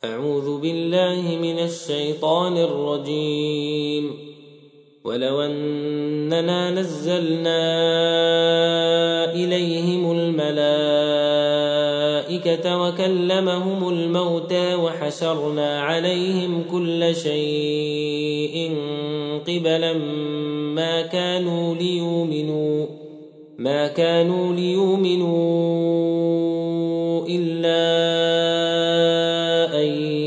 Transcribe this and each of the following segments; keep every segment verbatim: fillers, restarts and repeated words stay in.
أعوذ بالله من الشيطان الرجيم. ولو أننا نزلنا إليهم الملائكة وكلمهم الموتى وحشرنا عليهم كل شيء قبلا ما كانوا ليؤمنوا ما كانوا ليؤمنوا إلا أن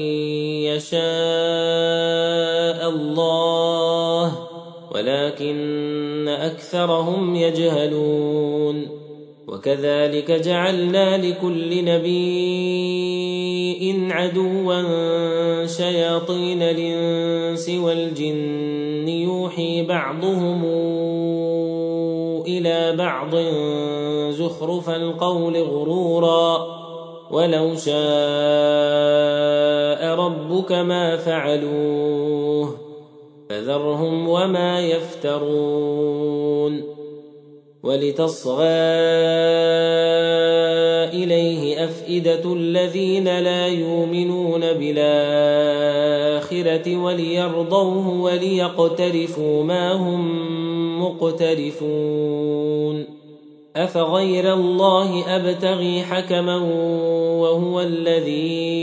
يشاء الله ولكن أكثرهم يجهلون. وكذلك جعلنا لكل نبي عدوا شياطين الإنس والجن يوحي بعضهم إلى بعض زخرف القول غرورا ولو شاء ربك ما فعلوه فذرهم وما يفترون. ولتصغى إليه أفئدة الذين لا يؤمنون بالآخرة وليرضوه وليقترفوا ما هم مقترفون. أفغير الله أبتغي حكما وهو الذي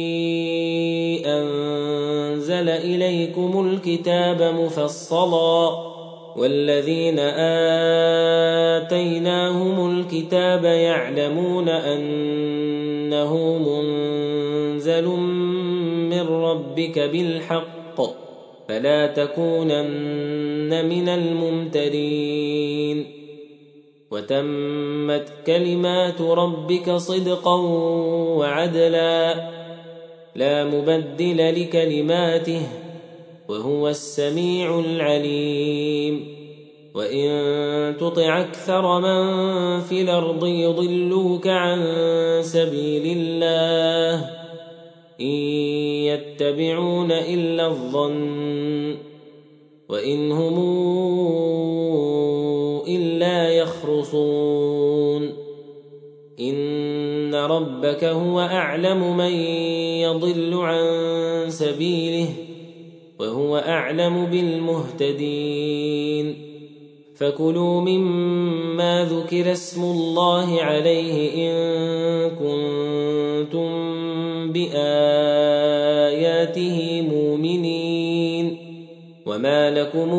أنزل إليكم الكتاب مفصلا والذين آتيناهم الكتاب يعلمون أنه منزل من ربك بالحق فلا تكونن من الممترين. وتمت كلمات ربك صدقا وعدلا لا مبدل لكلماته وهو السميع العليم. وإن تطع أكثر من في الأرض يضلوك عن سبيل الله إن يتبعون إلا الظن وإن هم إلا يخرصون. إن ربك هو أعلم من يضل عن سبيله وهو أعلم بالمهتدين. فكلوا مما ذكر اسم الله عليه إن كنتم بآياته مؤمنين. وما لكم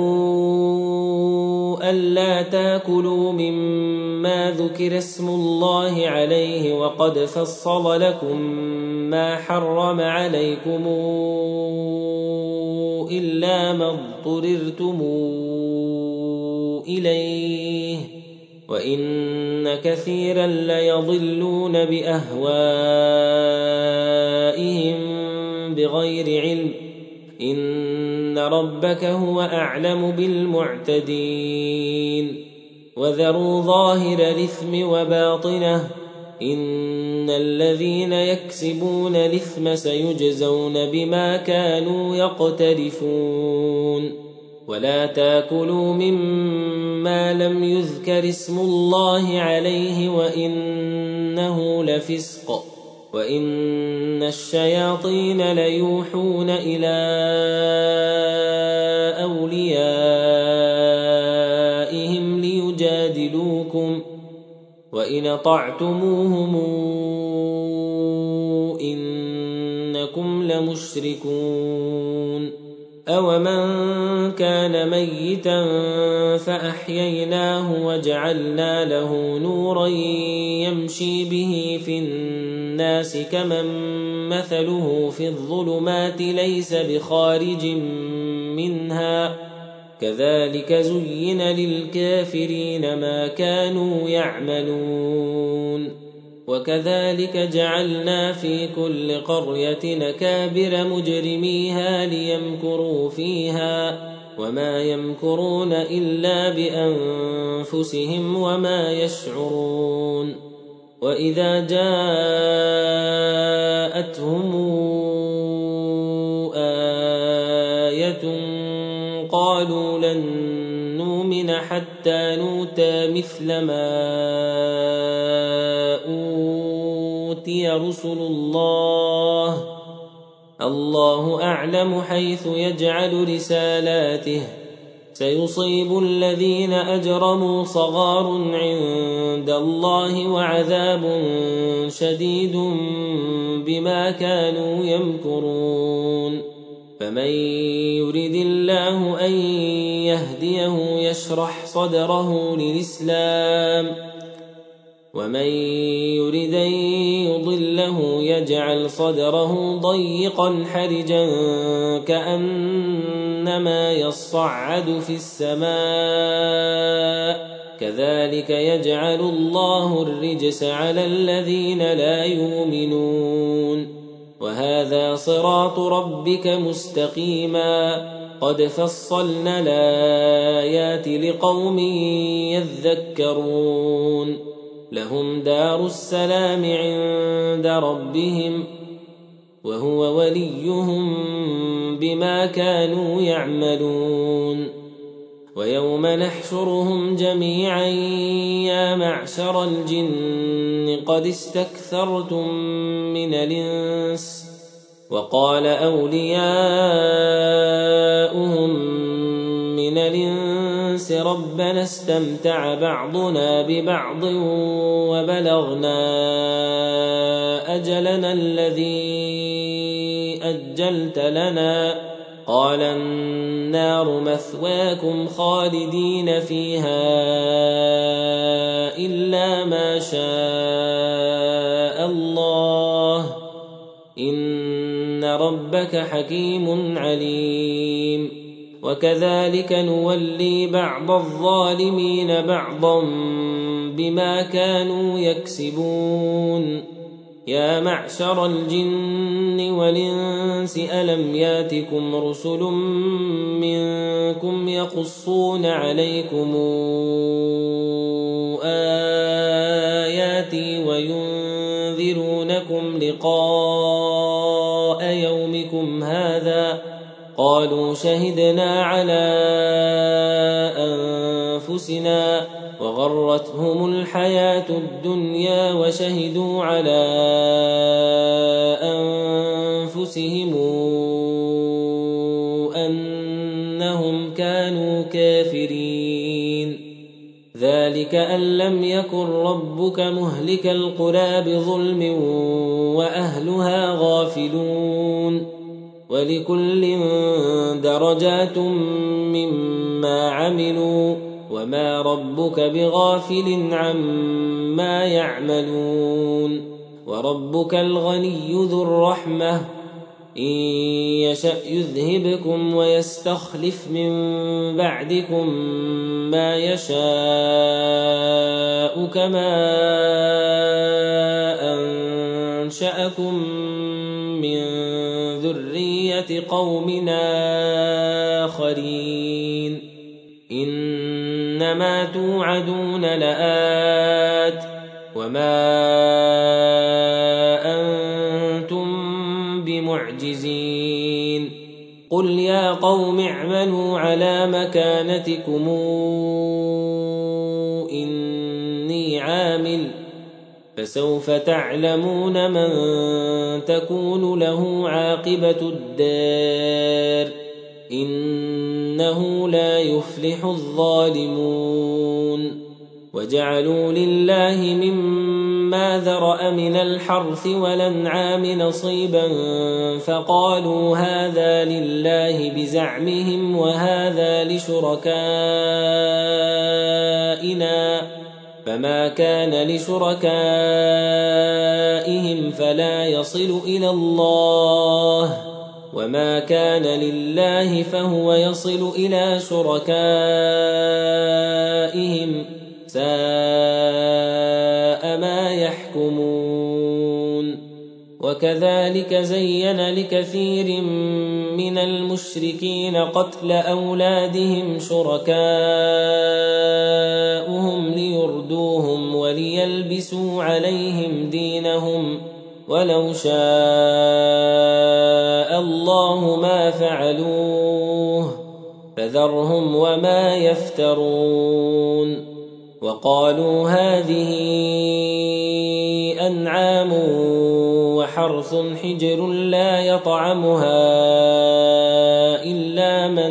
ألا تاكلوا مما ذكر اسم الله عليه وقد فصل لكم ما حرم عليكم إلا ما اضطررتم إليه وإن كثيرا ليضلون بأهوائهم بغير علم. إن ربك هو أعلم بالمعتدين. وذروا ظاهر الإثم وباطنه إن الذين يكسبون الإثم سيجزون بما كانوا يقترفون. ولا تاكلوا مما لم يذكر اسم الله عليه وإنه لفسق وإن الشياطين ليوحون إلى أوليائهم ليجادلوكم وإن أطعتموهم إنكم لمشركون. أومن كان ميتا فأحييناه وجعلنا له نورا يمشي به في الناس كمن مثله في الظلمات ليس بخارج منها كذلك زين للكافرين ما كانوا يعملون. وكذلك جعلنا في كل قرية أكابر مجرميها ليمكروا فيها وما يمكرون إلا بأنفسهم وما يشعرون. وإذا جاءتهم آية قالوا لن نؤمن حتى نؤتى مثل ما أوتي رسل الله الله أعلم حيث يجعل رسالاته سيصيب الذين أجرموا صغار عند الله وعذاب شديد بما كانوا يمكرون فمن يرد الله أن يهديه يشرح صدره للإسلام ومن يرد أن يضله يجعل صدره ضيقا حرجا كأنما يصعد في السماء كذلك يجعل الله الرجس على الذين لا يؤمنون وهذا صراط ربك مستقيما قد فصلنا الآيات لقوم يذكرون لهم دار السلام عند ربهم وهو وليهم بما كانوا يعملون ويوم نحشرهم جميعا يا معشر الجن قد استكثرتم من الإنس وقال أولياؤهم من الإنس ربنا استمتع بعضنا ببعض وبلغنا أجلنا الذي أجلت لنا قال النار مثواكم خالدين فيها إلا ما شاء الله إن ربك حكيم عليم وكذلك نولي بعض الظالمين بعضا بما كانوا يكسبون يا معشر الجن والإنس ألم ياتكم رسل منكم يقصون عليكم آياتي وينذرونكم لقاء يومكم هذا قالوا شهدنا على أنفسنا وغرتهم الحياة الدنيا وشهدوا على أنفسهم أنهم كانوا كافرين ذلك أن لم يكن ربك مهلك القرى بظلم وأهلها غافلون ولكل درجات مما عملوا وما ربك بغافل عما يعملون وربك الغني ذو الرحمة إن يشأ يذهبكم ويستخلف من بعدكم ما يشاء كما أنشأكم من ذرية قوم آخرين إنما توعدون لآت وما أنتم بمعجزين قل يا قوم اعملوا على مكانتكم إني عامل فسوف تعلمون من تكون له عاقبة الدار إنه لا يفلح الظالمون وجعلوا لله مما ذرأ من الحرث والأنعام نصيبا فقالوا هذا لله بزعمهم وهذا لشركائنا فما كان لشركائهم فلا يصل إلى الله وما كان لله فهو يصل إلى شركائهم ساء ما يحكمون وكذلك زين لكثير من المشركين قتل أولادهم شركاؤهم ليردوهم وليلبسوا عليهم دينهم ولو شاء الله ما فعلوه فذرهم وما يفترون وقالوا هذه أنعام وحرث حجر لا يطعمها إلا من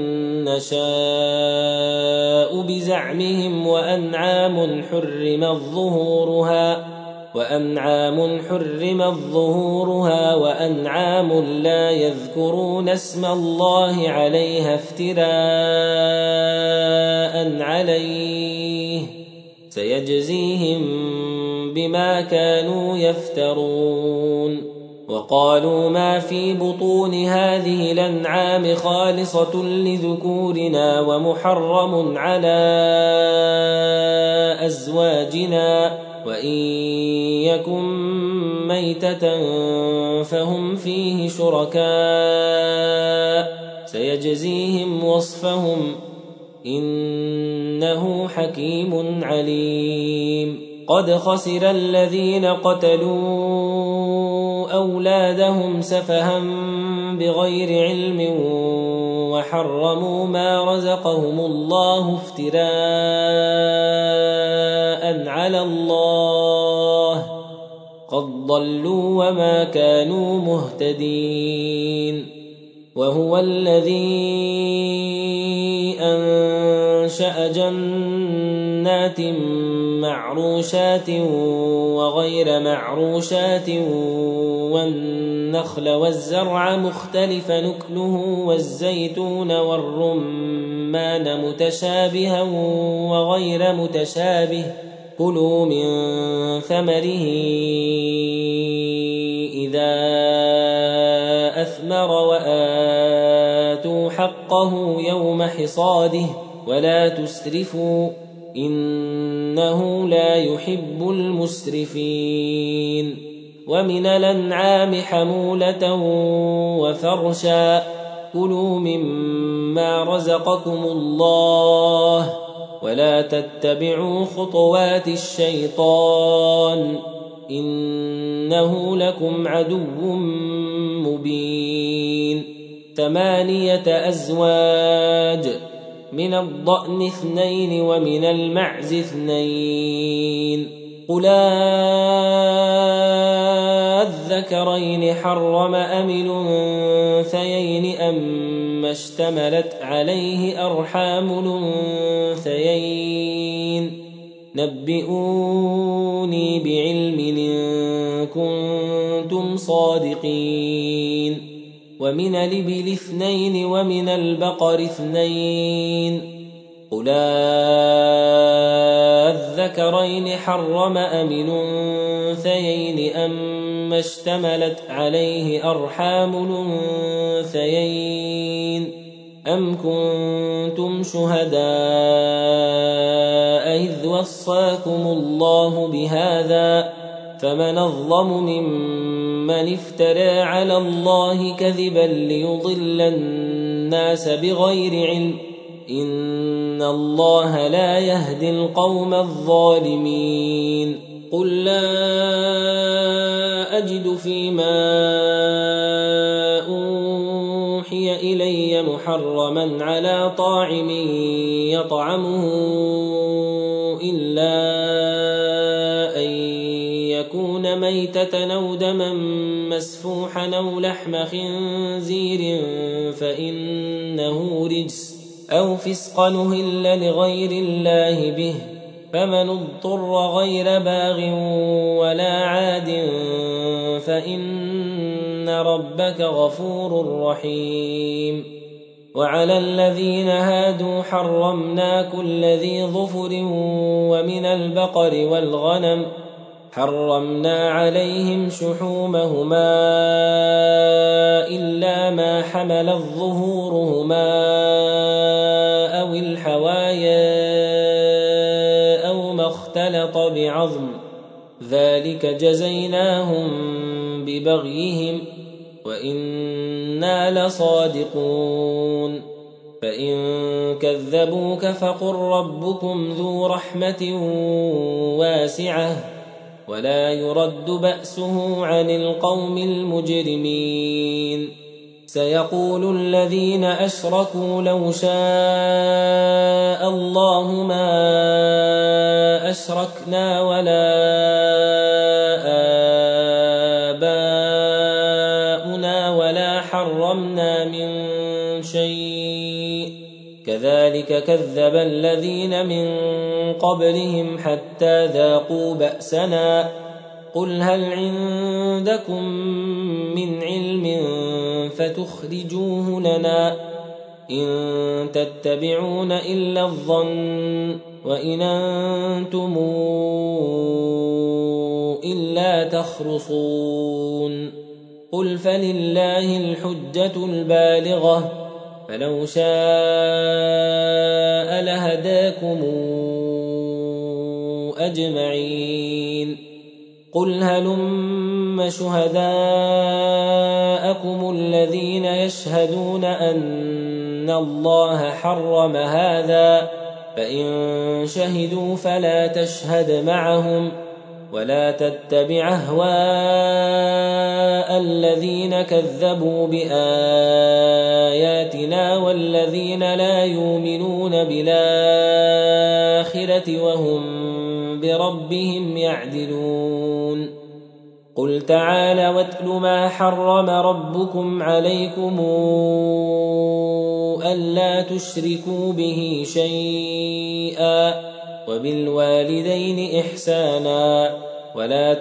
نشاء بزعمهم وأنعام حرمت ظهورها وأنعام حرمت ظهورها وأنعام لا يذكرون اسم الله عليها افتراء عليه سيجزيهم بما كانوا يفترون. وقالوا ما في بطون هذه الأنعام خالصة لذكورنا ومحرم على أزواجنا وإن يكن ميتة فهم فيه شركاء سيجزيهم وصفهم إنه حكيم عليم. قد خسر الذين قتلوا أولادهم سفها بغير علم وحرموا ما رزقهم الله افتراء على الله قد ضلوا وما كانوا مهتدين. وهو الذي أنشأ جنات معروشات وغير معروشات والنخل والزرع مختلف نكله والزيتون والرمان متشابها وغير متشابه كلوا من ثمره إذا أثمر وآتوا حقه يوم حصاده ولا تسرفوا إنه لا يحب المسرفين. ومن الأنعام حمولة وفرشا كلوا مما رزقكم الله ولا تتبعوا خطوات الشيطان إنه لكم عدو مبين. ثمانية أزواج من الضأن اثنين ومن المعز اثنين قل الذكرين حرم أم الأنثيين أما اشتملت عليه أرحام الأنثيين نبئوني بعلم إن كنتم صادقين. ومن الإبل اثنين ومن البقر اثنين قل الذكرين حرم أم الأنثيين أما اشتملت عليه أرحام الأنثيين أم كنتم شهداء إذ وصاكم الله بهذا فمن أظلم ممن افترى على الله كذبا ليضل الناس بغير علم إن الله لا يهدي القوم الظالمين. قل لا أجد فيما أوحي إلي محرما على طاعم يطعمه إلا أن يكون ميتة أو دما مسفوحا أو لحم خنزير فإنه رجس أو فسقا أهل لغير الله به فمن اضطر غير باغ ولا عاد فإن ربك غفور رحيم. وعلى الذين هادوا حرمنا كل ذي ظفر ومن البقر والغنم حرمنا عليهم شحومهما إلا ما حملت ظهورهما أو الحوايا أو ما اختلط بعظم ذلك جزيناهم ببغيهم وإنا لصادقون. فإن كذبوك فقل ربكم ذو رحمة واسعة ولا يرد بأسه عن القوم المجرمين. سيقول الذين أشركوا لو شاء الله ما أشركنا ولا آباؤنا ولا حرمنا من شيء كذلك كذب الذين من قبلهم حتى ذاقوا بأسنا قل هل عندكم من علم فتخرجوه لنا إن تتبعون إلا الظن وإن أنتم إلا تخرصون قل فلله الحجة البالغة فلو شاء لهداكم أجمعين قل هلم شهداءكم الذين يشهدون أن الله حرم هذا فإن شهدوا فلا تشهد معهم ولا تتبع أهواء الذين كذبوا بآياتنا والذين لا يؤمنون بالآخرة وهم بربهم يعدلون قل تعالى واتل ما حرم ربكم عليكم ألا تشركوا به شيئا وبالوالدين إحسانا ولا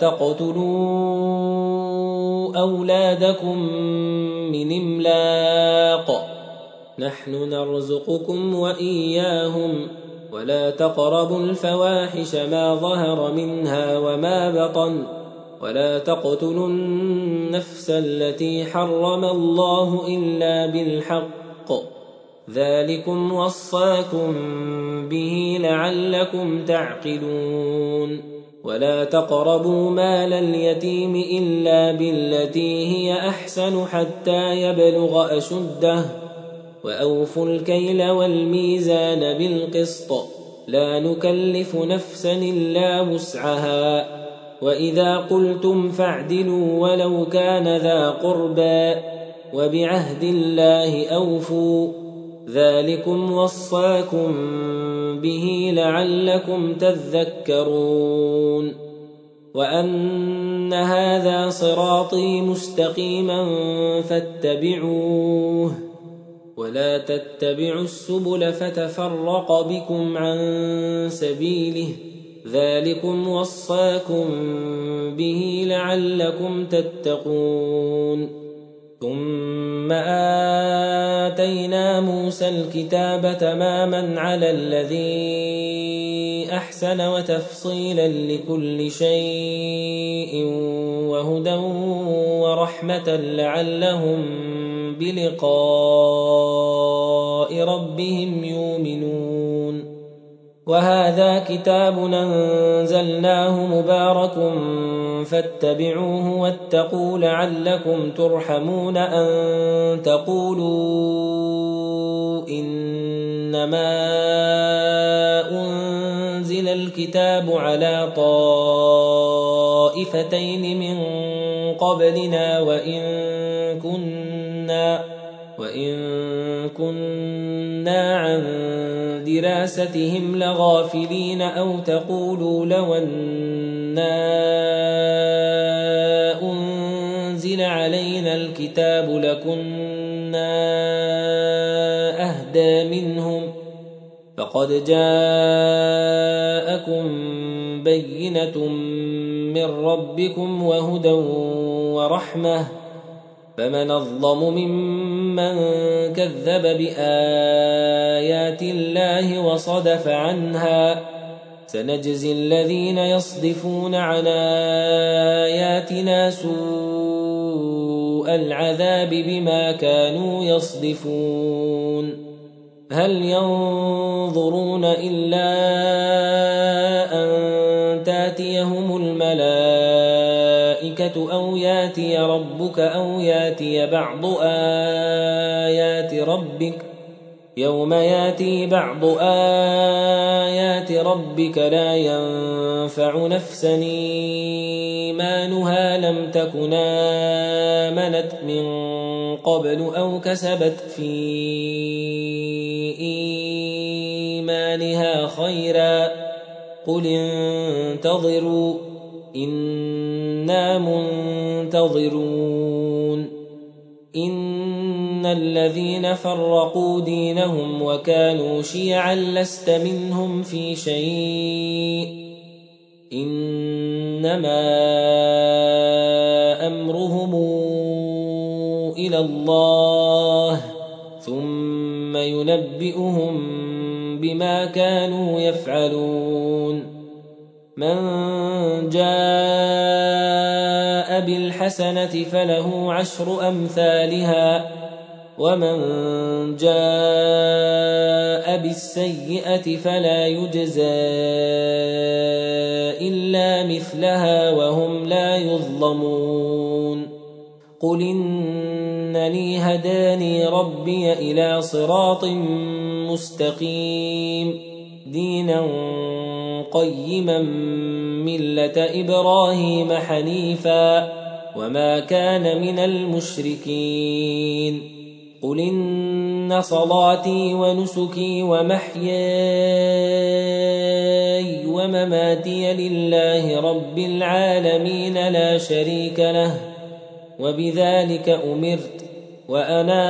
تقتلوا أولادكم من إملاق نحن نرزقكم وإياهم ولا تقربوا الفواحش ما ظهر منها وما بطن ولا تقتلوا النفس التي حرم الله إلا بالحق ذلكم وصاكم به لعلكم تعقلون ولا تقربوا مال اليتيم إلا بالتي هي أحسن حتى يبلغ أشده وأوفوا الكيل والميزان بالقسط لا نكلف نفسا إلا وسعها وإذا قلتم فاعدلوا ولو كان ذا قربى وبعهد الله أوفوا ذلكم وصاكم به لعلكم تذكرون وأن هذا صراطي مستقيما فاتبعوه ولا تتبعوا السبل فتفرق بكم عن سبيله ذلكم وصاكم به لعلكم تتقون ثم آتينا موسى الكتاب تماما على الذي أحسن وتفصيلا لكل شيء وهدى ورحمة لعلهم بلقاء ربهم يؤمنون وهذا كتاب أنزلناه مبارك فاتبعوه واتقوا لعلكم ترحمون أن تقولوا إنما أنزل الكتاب على طائفتين من قبلنا وإن كنا وإن كنا عن دراستهم لغافلين أو تقولوا لو أنا أنزل علينا الكتاب لكنا أهدى منهم فقد جاءكم بينة من ربكم وهدى ورحمة فمن أظلم ممن كذب بآيات الله وصدف عنها سنجزي الذين يصدفون عن آياتنا سوء العذاب بما كانوا يصدفون هل ينظرون إلا أن تاتيهم الملائكة أو ياتي ربك أو ياتي بعض آيات ربك يوم ياتي بعض آيات ربك لا ينفع نفسا إيمانها لم تكن آمنت من قبل أو كسبت في إيمانها خيرا قل انتظروا إنا منتظرون إن الذين فرقوا دينهم وكانوا شيعا لست منهم في شيء إنما أمرهم إلى الله ثم ينبئهم بما كانوا يفعلون من جاء بالحسنة فله عشر أمثالها ومن جاء بالسيئة فلا يجزى إلا مثلها وهم لا يظلمون قل إنني هداني ربي إلى صراط مستقيم دينا قيما ملة إبراهيم حنيفا وما كان من المشركين قل إن صلاتي ونسكي ومحياي ومماتي لله رب العالمين لا شريك له وبذلك أمرت وأنا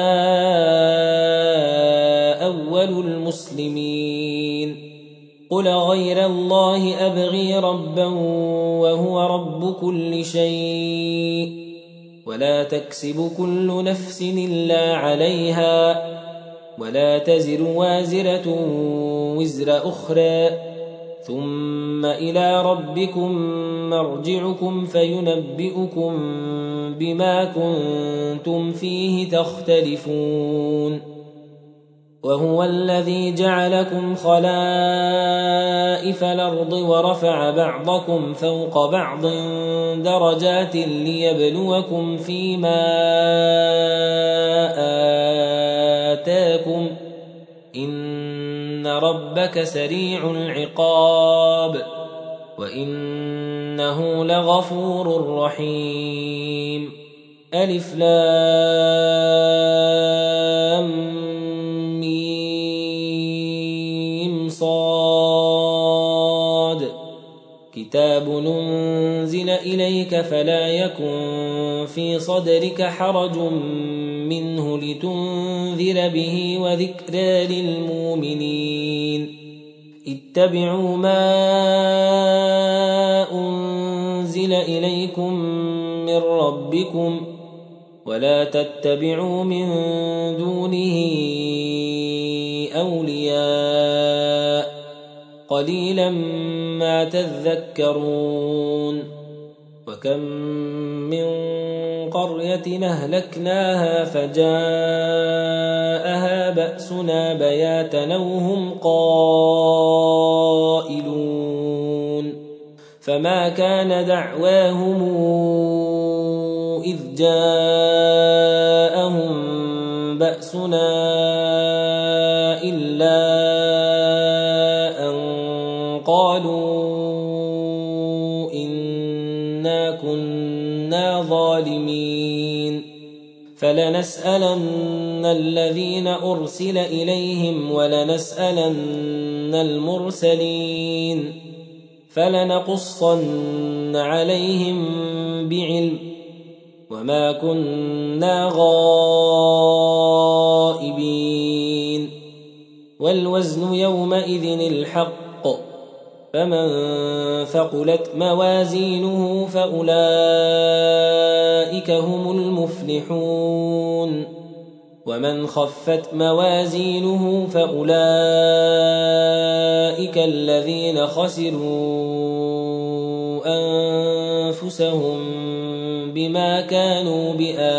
أول المسلمين قل غير الله أبغي ربا وهو رب كل شيء ولا تكسب كل نفس إلا عليها ولا تزر وازرة وزر أخرى ثم إلى ربكم مرجعكم فينبئكم بما كنتم فيه تختلفون وهو الذي جعلكم خلائف الأرض ورفع بعضكم فوق بعض درجات ليبلوكم فيما آتاكم إن ربك سريع العقاب وإنه لغفور رحيم ألف لام صاد كتاب ننزل إليك فلا يكن في صدرك حرج منه لتنذر به وذكرى للمؤمنين اتبعوا ما أنزل إليكم من ربكم ولا تتبعوا من دونه أولياء قليلا ما تذكرون وكم من قرية أهلكناها فجاءها بأسنا بياتا وهم قائلون فما كان دعواهم إذ جاءهم بأسنا إلا أن قالوا إنا كنا ظالمين فلنسألن الذين أرسل إليهم ولنسألن المرسلين فلنقصن عليهم بعلم وما كنا غائبين والوزن يومئذ الحق فمن ثقلت موازينه فأولئك هم المفلحون ومن خفت موازينه فأولئك الذين خسروا أنفسهم بما كانوا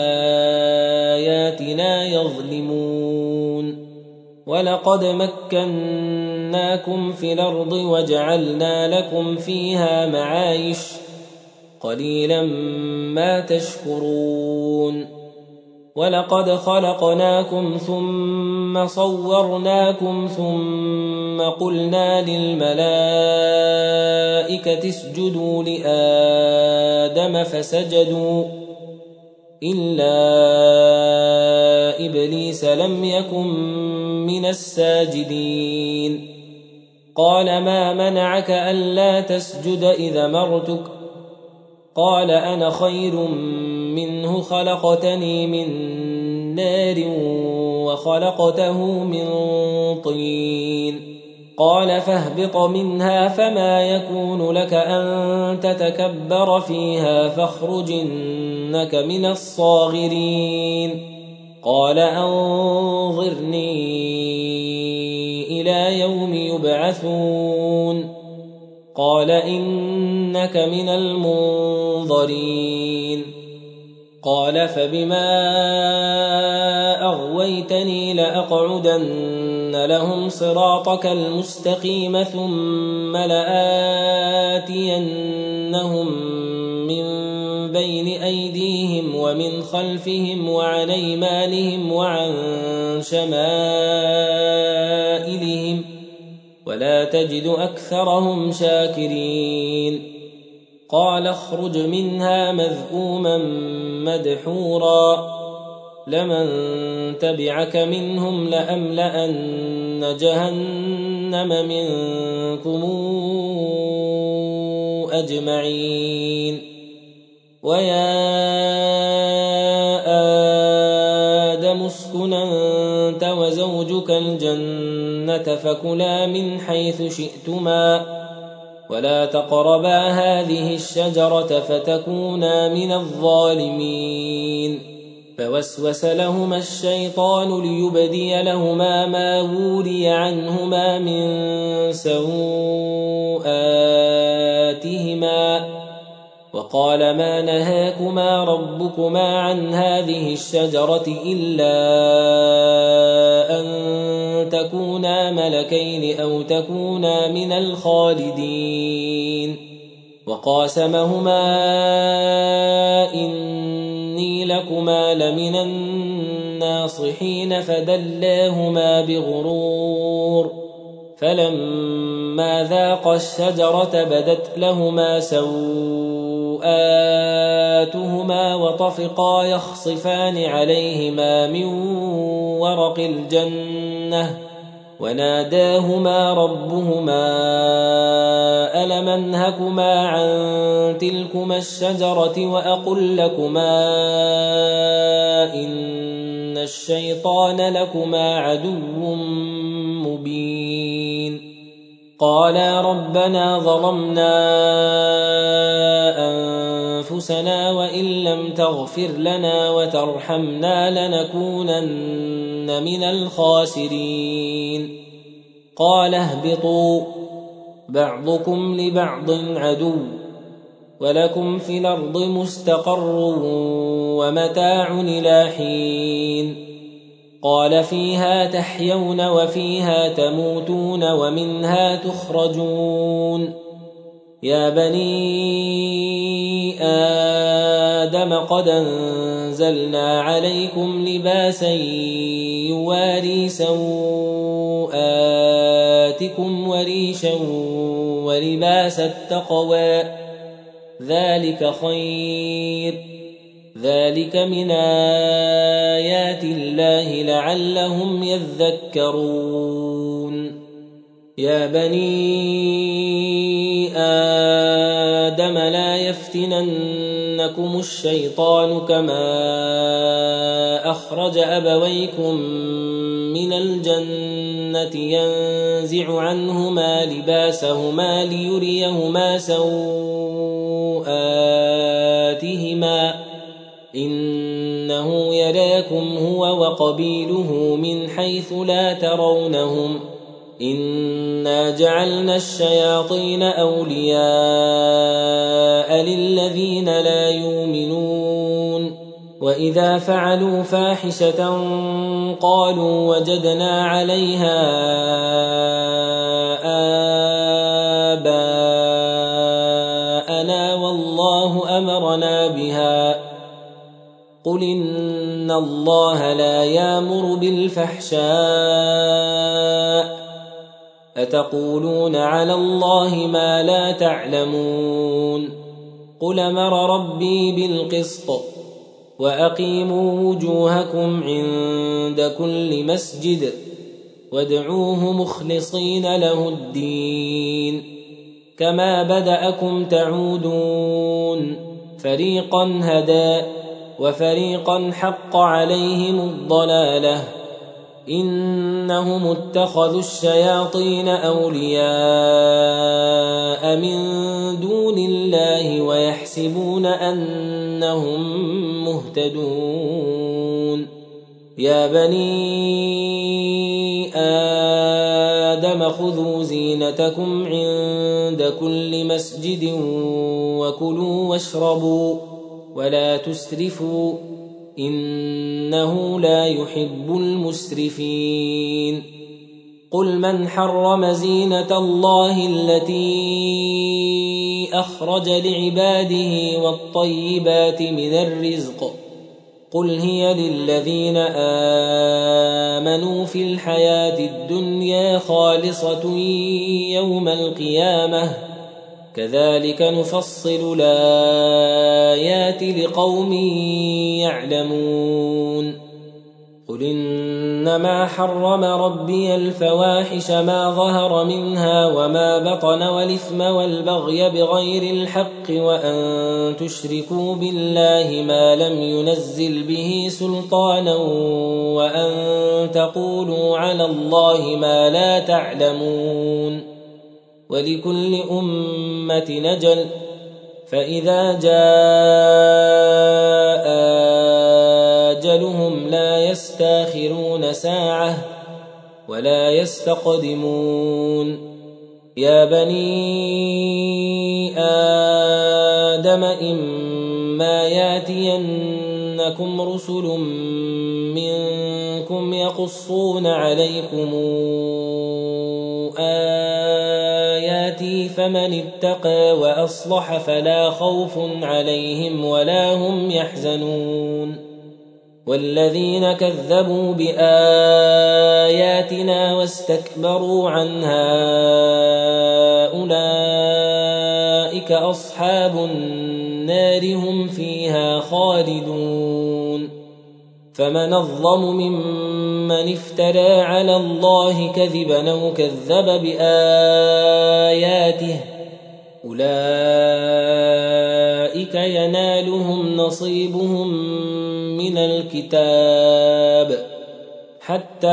بآياتنا يظلمون ولقد مكناكم في الأرض وجعلنا لكم فيها معايش قليلا ما تشكرون ولقد خلقناكم ثم ثم صورناكم ثم قلنا للملائكة اسجدوا لآدم فسجدوا إلا إبليس لم يكن من الساجدين قال ما منعك ألا تسجد إذا أمرتك قال أنا خير منه خلقتني من نار وخلقته من طين قال فاهبط منها فما يكون لك أن تتكبر فيها فاخرج إنك من الصاغرين قال أنظرني إلى يوم يبعثون قال إنك من المنظرين قال فبما أغويتني لأقعدن لهم صراطك المستقيم ثم لآتينهم من بين أيديهم ومن خلفهم وعن أيمانهم وعن شمائلهم ولا تجد أكثرهم شاكرين قال اخرج منها مذءوما مدحورا لمن تبعك منهم لأملأن جهنم منكم أجمعين ويا آدم اسكن أنت وزوجك الجنة فكلا من حيث شئتما ولا تقربا هذه الشجرة فتكونا من الظالمين فوسوس لهما الشيطان ليبدي لهما ما وري عنهما من سوآتهما وقال ما نهاكما ربكما عن هذه الشجرة إلا أن تكونا ملكين أو تكونا من الخالدين وقاسمهما إني لكما لمن الناصحين فدلاهما بغرور فلما ذاقا الشجرة بدت لهما سوآتهما وطفقا يخصفان عليهما من ورق الجنة وناداهما ربهما ألم أنهكما عن تلكما الشجرة وأقل لكما إن الشيطان لكما عدو مبين قالا ربنا ظلمنا أنفسنا وإن لم تغفر لنا وترحمنا لنكونن من الخاسرين قال اهبطوا بعضكم لبعض عدو ولكم في الأرض مستقر ومتاع إلى حين قال فيها تحيون وفيها تموتون ومنها تخرجون يا بني آدم قد أنزلنا عليكم لباسا يواري سوآتكم وريشا ولباس التقوى ذلك خير ذلك من آيات الله لعلهم يذكرون يا بني آدم لا يفتننكم الشيطان كما أخرج أبويكم من الجنة ينزع عنهما لباسهما ليريهما سوآتهما إنه يراكم هو وقبيله من حيث لا ترونهم إنا جعلنا الشياطين أولياء للذين لا يؤمنون وإذا فعلوا فاحشة قالوا وجدنا عليها آباءنا والله أمرنا بها قل إن إن الله لا يأمر بالفحشاء أتقولون على الله ما لا تعلمون قل أمر ربي بالقسط وأقيموا وجوهكم عند كل مسجد وادعوه مخلصين له الدين كما بدأكم تعودون فريقا هدى وفريقا حق عليهم الضلالة إنهم اتخذوا الشياطين أولياء من دون الله ويحسبون أنهم مهتدون يا بني آدم خذوا زينتكم عند كل مسجد وكلوا واشربوا ولا تسرفوا إنه لا يحب المسرفين قل من حرم زينة الله التي أخرج لعباده والطيبات من الرزق قل هي للذين آمنوا في الحياة الدنيا خالصة يوم القيامة كذلك نفصل الآيات لقوم يعلمون قل إنما حرم ربي الفواحش ما ظهر منها وما بطن والإثم والبغي بغير الحق وأن تشركوا بالله ما لم ينزل به سلطانا وأن تقولوا على الله ما لا تعلمون ولكل أمة نجل فإذا جاء أجلهم لا يستاخرون ساعة ولا يستقدمون يا بني آدم إما ياتينكم رسل منكم يقصون عليكم آياتي فمن اتقى وأصلح فلا خوف عليهم ولا هم يحزنون والذين كذبوا بآياتنا واستكبروا عنها أولئك أصحاب النار هم فيها خالدون فمن أظلم ممن افترى على الله كذبا أو كذب بآياته أولئك ينالهم نصيبهم من الكتاب حتى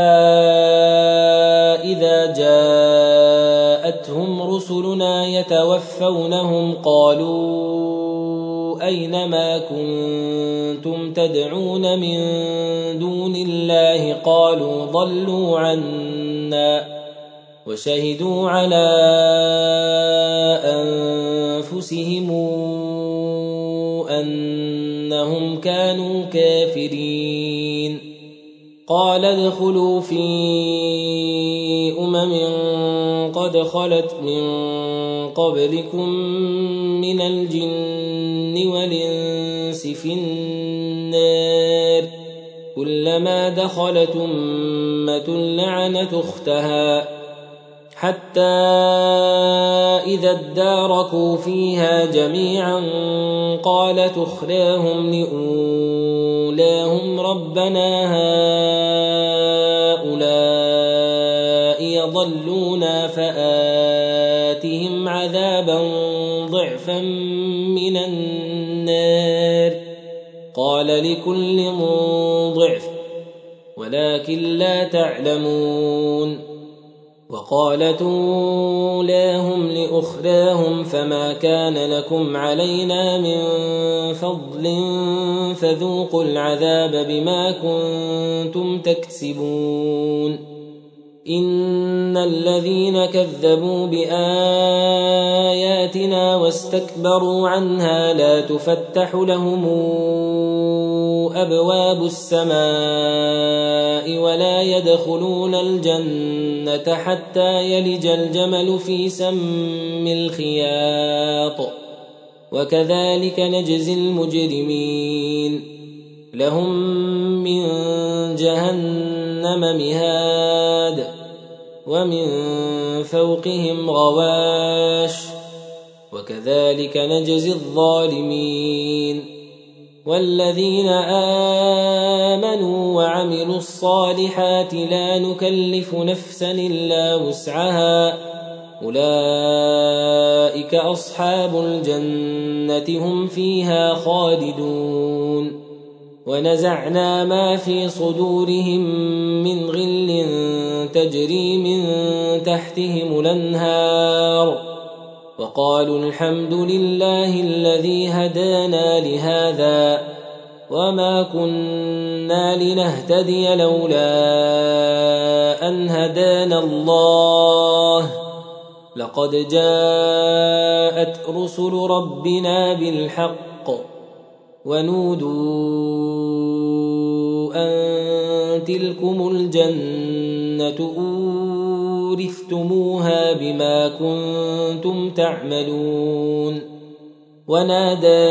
إذا جاءتهم رسلنا يتوفونهم قالوا أين ما كنتم تدعون من دون الله قالوا ضلوا عنا وشهدوا على أنفسهم أنهم كانوا كافرين قال ادخلوا في أمم قد خلت من قبلكم من الجن والإنس في النار كلما دخلت أمة لعنت أختها حتى إذا اداركوا فيها جميعا قالت أخراهم لأولاهم ربنا هؤلاء يضلونا فآتهم عذابا ضعفا من النار قال لكل ضعف ولكن لا تعلمون وقالت أولاهم لأخراهم فما كان لكم علينا من فضل فذوقوا العذاب بما كنتم تكسبون إن الذين كذبوا بآياتنا واستكبروا عنها لا تفتح لهم أبواب السماء ولا يدخلون الجنة حتى يلج الجمل في سم الخياط وكذلك نجزي المجرمين لهم من جهنم مهاد ومن فوقهم غواش وكذلك نجزي الظالمين والذين آمنوا وعملوا الصالحات لا نكلف نفسا إلا وسعها أولئك أصحاب الجنة هم فيها خالدون ونزعنا ما في صدورهم من غل تجري من تحتهم الأنهار وقالوا الحمد لله الذي هدانا لهذا وما كنا لنهتدي لولا أن هدانا الله لقد جاءت رسل ربنا بالحق ونودوا أن تلكم الجنة أورثتموها بما كنتم تعملون ونادى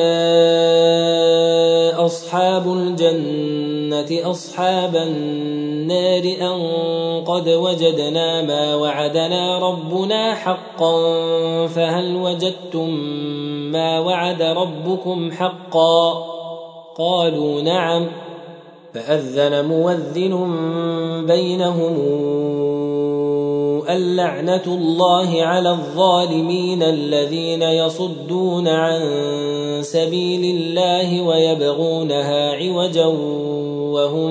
أصحاب الجنة أصحاب النار أن قد وجدنا ما وعدنا ربنا حقا فهل وجدتم ما وعد ربكم حقا قالوا نعم فأذن مؤذن بينهم اللعنة الله على الظالمين الذين يصدون عن سبيل الله ويبغونها عوجا وهم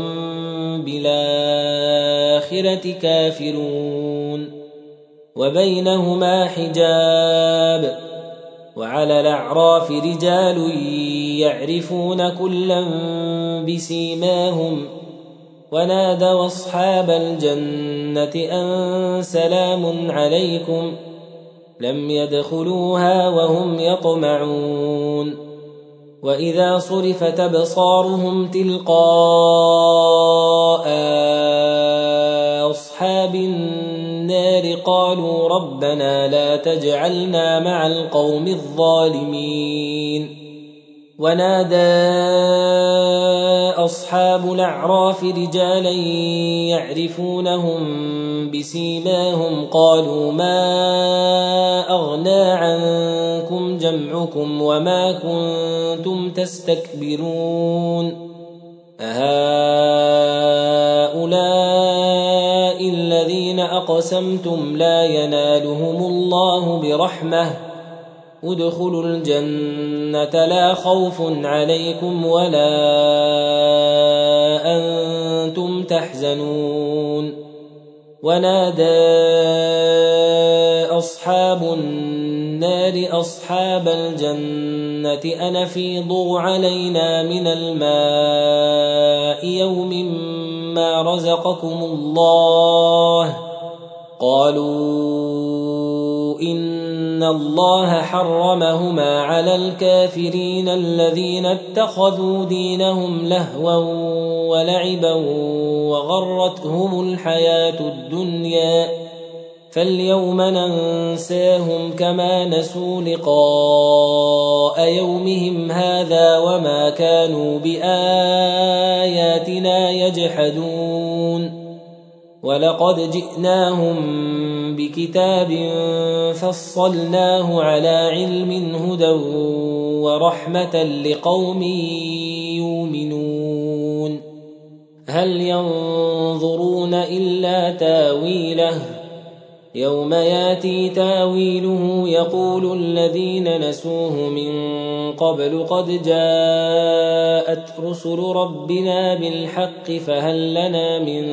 بالآخرة كافرون وبينهما حجاب وعلى الأعراف رجال يعرفون كلا بسيماهم ونادوا أصحاب الجنة أن سلام عليكم لم يدخلوها وهم يطمعون وإذا صرفت أبصارهم تلقاء أصحاب النار قالوا ربنا لا تجعلنا مع القوم الظالمين ونادى أصحاب الأعراف رجالا يعرفونهم بسيماهم قالوا ما أغنى عنكم جمعكم وما كنتم تستكبرون أهؤلاء الذين أقسمتم لا ينالهم الله برحمة ادخلوا الجنة لا خوف عليكم ولا أنتم تحزنون ونادى أصحاب النار أصحاب الجنة أن أفيضوا علينا من الماء يوم ما رزقكم الله قالوا إن الله حرمهما على الكافرين الذين اتخذوا دينهم لهوا ولعبا وغرتهم الحياة الدنيا فاليوم ننساهم كما نسوا لقاء يومهم هذا وما كانوا بآياتنا يجحدون ولقد جئناهم بكتاب فصلناه على علم هدى ورحمة لقوم يؤمنون هل ينظرون إلا تاويله يوم ياتي تاويله يقول الذين نسوه من قبل قد جاءت رسل ربنا بالحق فهل لنا من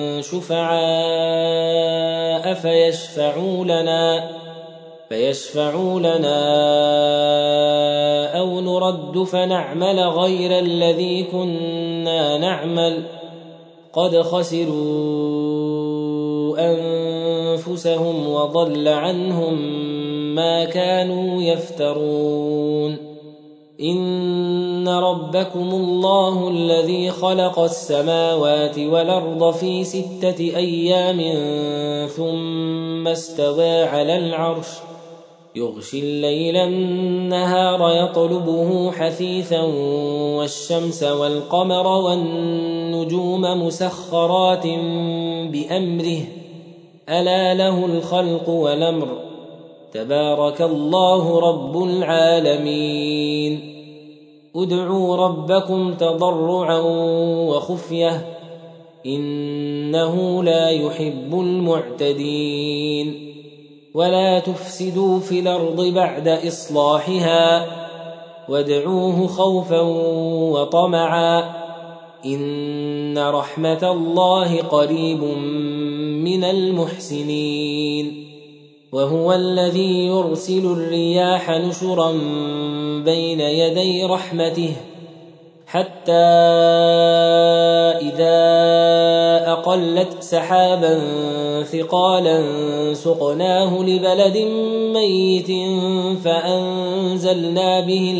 شفعاء فيشفعوا لنا فيشفعوا لنا أو نرد فنعمل غير الذي كنا نعمل قد خسروا أنفسهم وضل عنهم ما كانوا يفترون إن ربكم الله الذي خلق السماوات والأرض في ستة أيام ثم استوى على العرش يغشي الليل النهار يطلبه حثيثا والشمس والقمر والنجوم مسخرات بأمره ألا له الخلق والأمر تبارك الله رب العالمين ادعوا ربكم تضرعا وخفية إنه لا يحب المعتدين ولا تفسدوا في الأرض بعد إصلاحها وادعوه خوفا وطمعا إن رحمة الله قريب من المحسنين وهو الذي يرسل الرياح نشرا بين يدي رحمته حتى إذا أقلت سحابا ثقالا سقناه لبلد ميت فأنزلنا به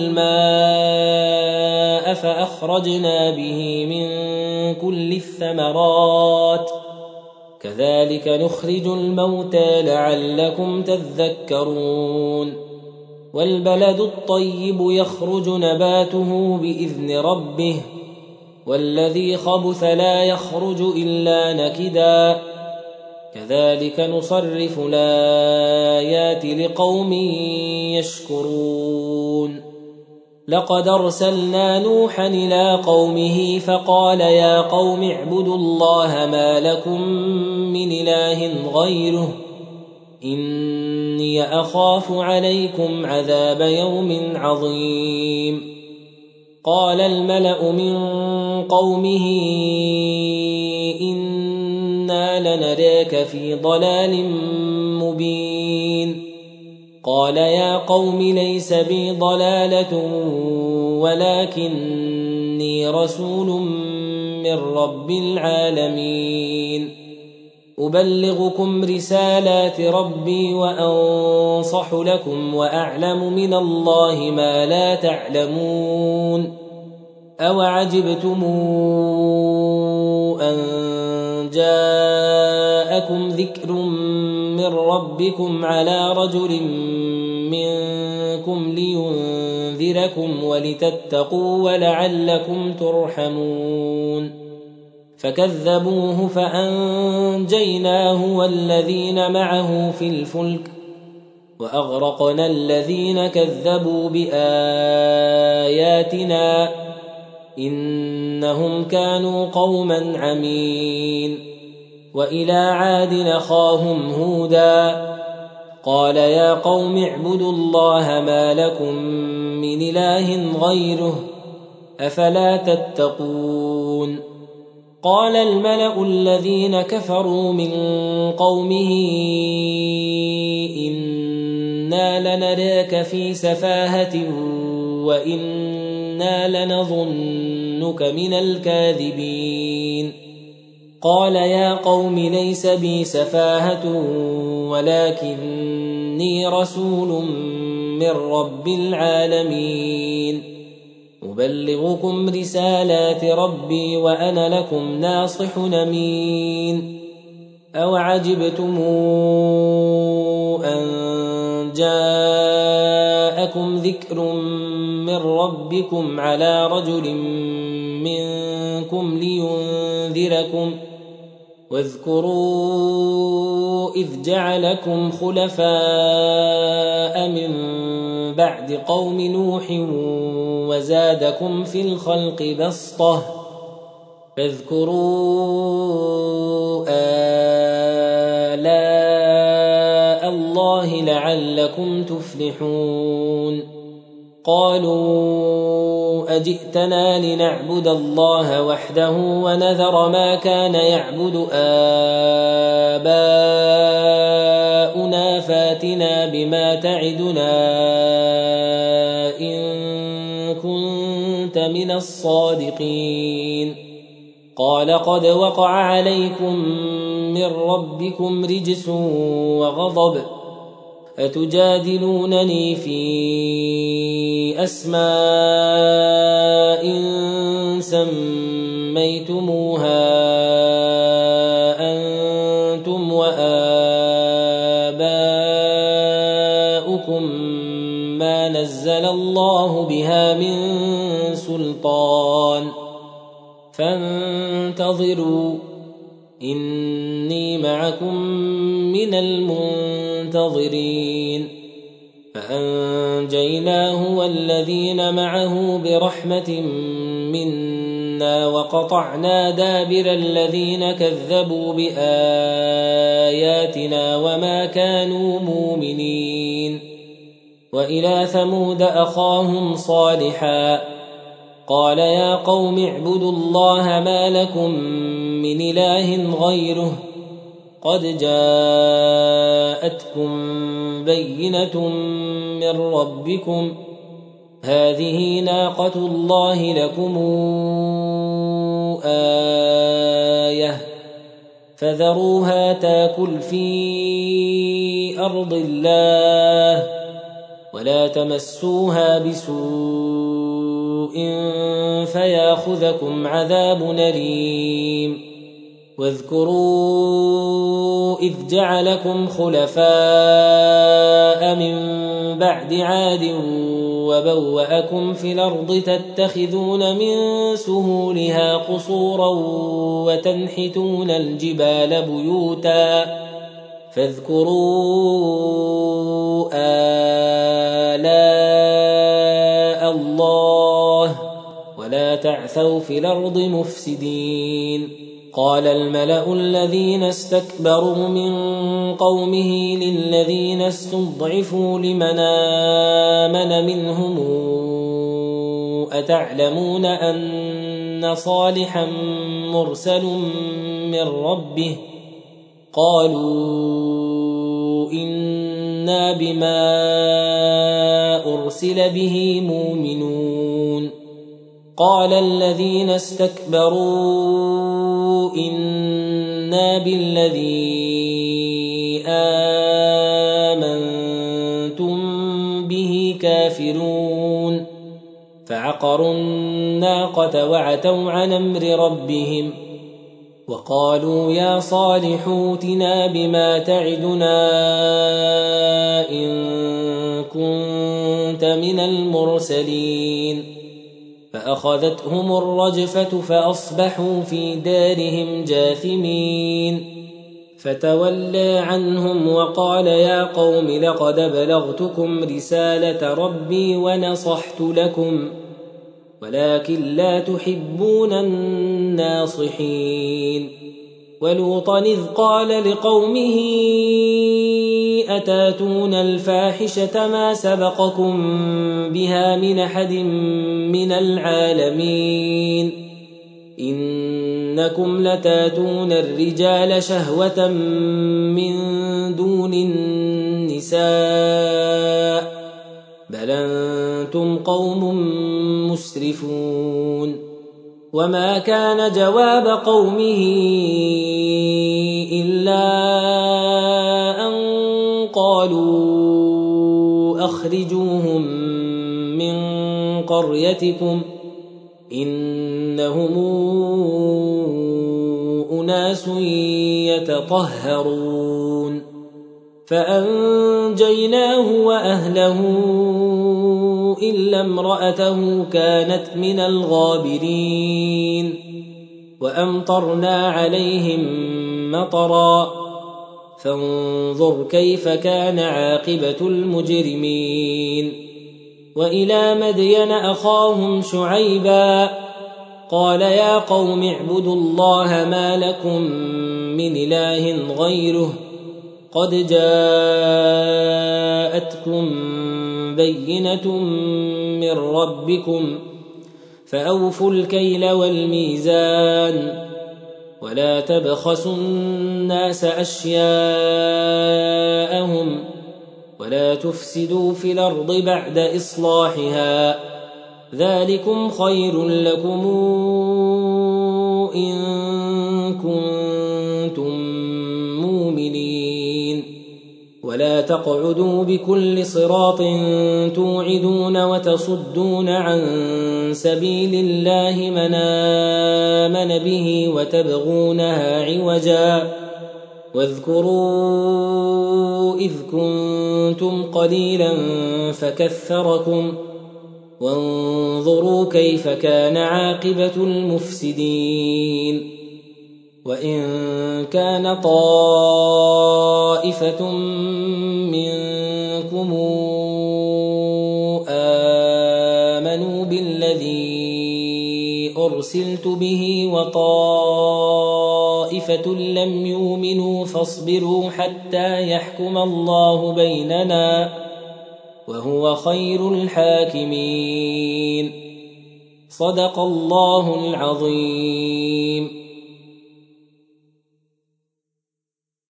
الماء فأخرجنا به من كل الثمرات كذلك نخرج الموتى لعلكم تذكرون والبلد الطيب يخرج نباته بإذن ربه والذي خبث لا يخرج إلا نكدا كذلك نصرف الآيات لقوم يشكرون لقد أرسلنا نوحا إلى قومه فقال يا قوم اعبدوا الله ما لكم من إله غيره إني أخاف عليكم عذاب يوم عظيم قال الملأ من قومه إنا لنراك في ضلال مبين قال يا قوم ليس بي ضلالة ولكني رسول من رب العالمين أبلغكم رسالات ربي وأنصح لكم وأعلم من الله ما لا تعلمون أوعجبتم أن جاءكم ذكر من ربكم على رجل منكم لينذركم ولتتقوا ولعلكم ترحمون فكذبوه فأنجيناه والذين معه في الفلك وأغرقنا الذين كذبوا بآياتنا إنهم كانوا قوما عمين وإلى عاد أخاهم هودا قال يا قوم اعبدوا الله ما لكم من إله غيره أفلا تتقون قال الملأ الذين كفروا من قومه إنا لنراك في سفاهة وإنا لنظنك من الكاذبين قال يا قوم ليس بي سفاهة ولكني رسول من رب العالمين أبلغكم رسالات ربي وأنا لكم ناصح أمين أوعجبتم أن جاءكم ذكر من ربكم على رجل منكم لينذركم واذكروا إذ جعلكم خلفاء من بعد قوم نوح وزادكم في الخلق بسطة فاذكروا آلاء الله لعلكم تفلحون قالوا أجئتنا لنعبد الله وحده ونذر ما كان يعبد آباؤنا فاتنا بما تعدنا إن كنت من الصادقين قال قد وقع عليكم من ربكم رجس وغضب أتجادلونني في أسماء سميتموها أنتم وآباؤكم الله بها من سلطان فانتظروا إني معكم من المنتظرين فأنجيناه والذين معه برحمة منا وقطعنا دابر الذين كذبوا بآياتنا وما كانوا مؤمنين وإلى ثمود أخاهم صالحا قال يا قوم اعبدوا الله ما لكم من إله غيره قد جاءتكم بينة من ربكم هذه ناقة الله لكم آية فذروها تاكل في أرض الله ولا تمسوها بسوء فياخذكم عذاب أليم واذكروا إذ جعلكم خلفاء من بعد عاد وبوأكم في الأرض تتخذون من سهولها قصورا وتنحتون الجبال بيوتا فاذكروا آلاء الله ولا تعثوا في الأرض مفسدين قال الملأ الذين استكبروا من قومه للذين استضعفوا لمن آمن منهم أتعلمون أن صالحا مرسل من ربه قالوا إنا بما أرسل به مؤمنون قال الذين استكبروا إنا بالذي آمنتم به كافرون فعقروا الناقة وعتوا عن أمر ربهم وقالوا يا صالح ائتنا بما تعدنا إن كنت من المرسلين فأخذتهم الرجفة فأصبحوا في دارهم جاثمين فتولى عنهم وقال يا قوم لقد بلغتكم رسالة ربي ونصحت لكم ولكن لا تحبون الناصحين ولوطا إذ قال لقومه أتاتون الفاحشة ما سبقكم بها من أحد من العالمين إنكم لتاتون الرجال شهوة من دون النساء بل أنتم قوم مسرفون وما كان جواب قومه إلا أن قالوا أخرجوهم من قريتكم إنهم أناس يتطهرون فأنجيناه وأهله إلا امرأته كانت من الغابرين وأمطرنا عليهم مطرا فانظر كيف كان عاقبة المجرمين وإلى مدين أخاهم شعيبا قال يا قوم اعبدوا الله ما لكم من إله غيره قد جاءتكم بينة من ربكم فأوفوا الكيل والميزان ولا تبخسوا الناس أشياءهم ولا تفسدوا في الأرض بعد إصلاحها ذلكم خير لكم إن كنتم مؤمنين ولا تقعدوا بكل صراط توعدون وتصدون عن سبيل الله من آمن به وتبغونها عوجا واذكروا إذ كنتم قليلا فكثركم وانظروا كيف كان عاقبة المفسدين وإن كان طائفة منكم آمنوا بالذي أرسلت به وطائفة لم يؤمنوا فاصبروا حتى يحكم الله بيننا وهو خير الحاكمين. صدق الله العظيم.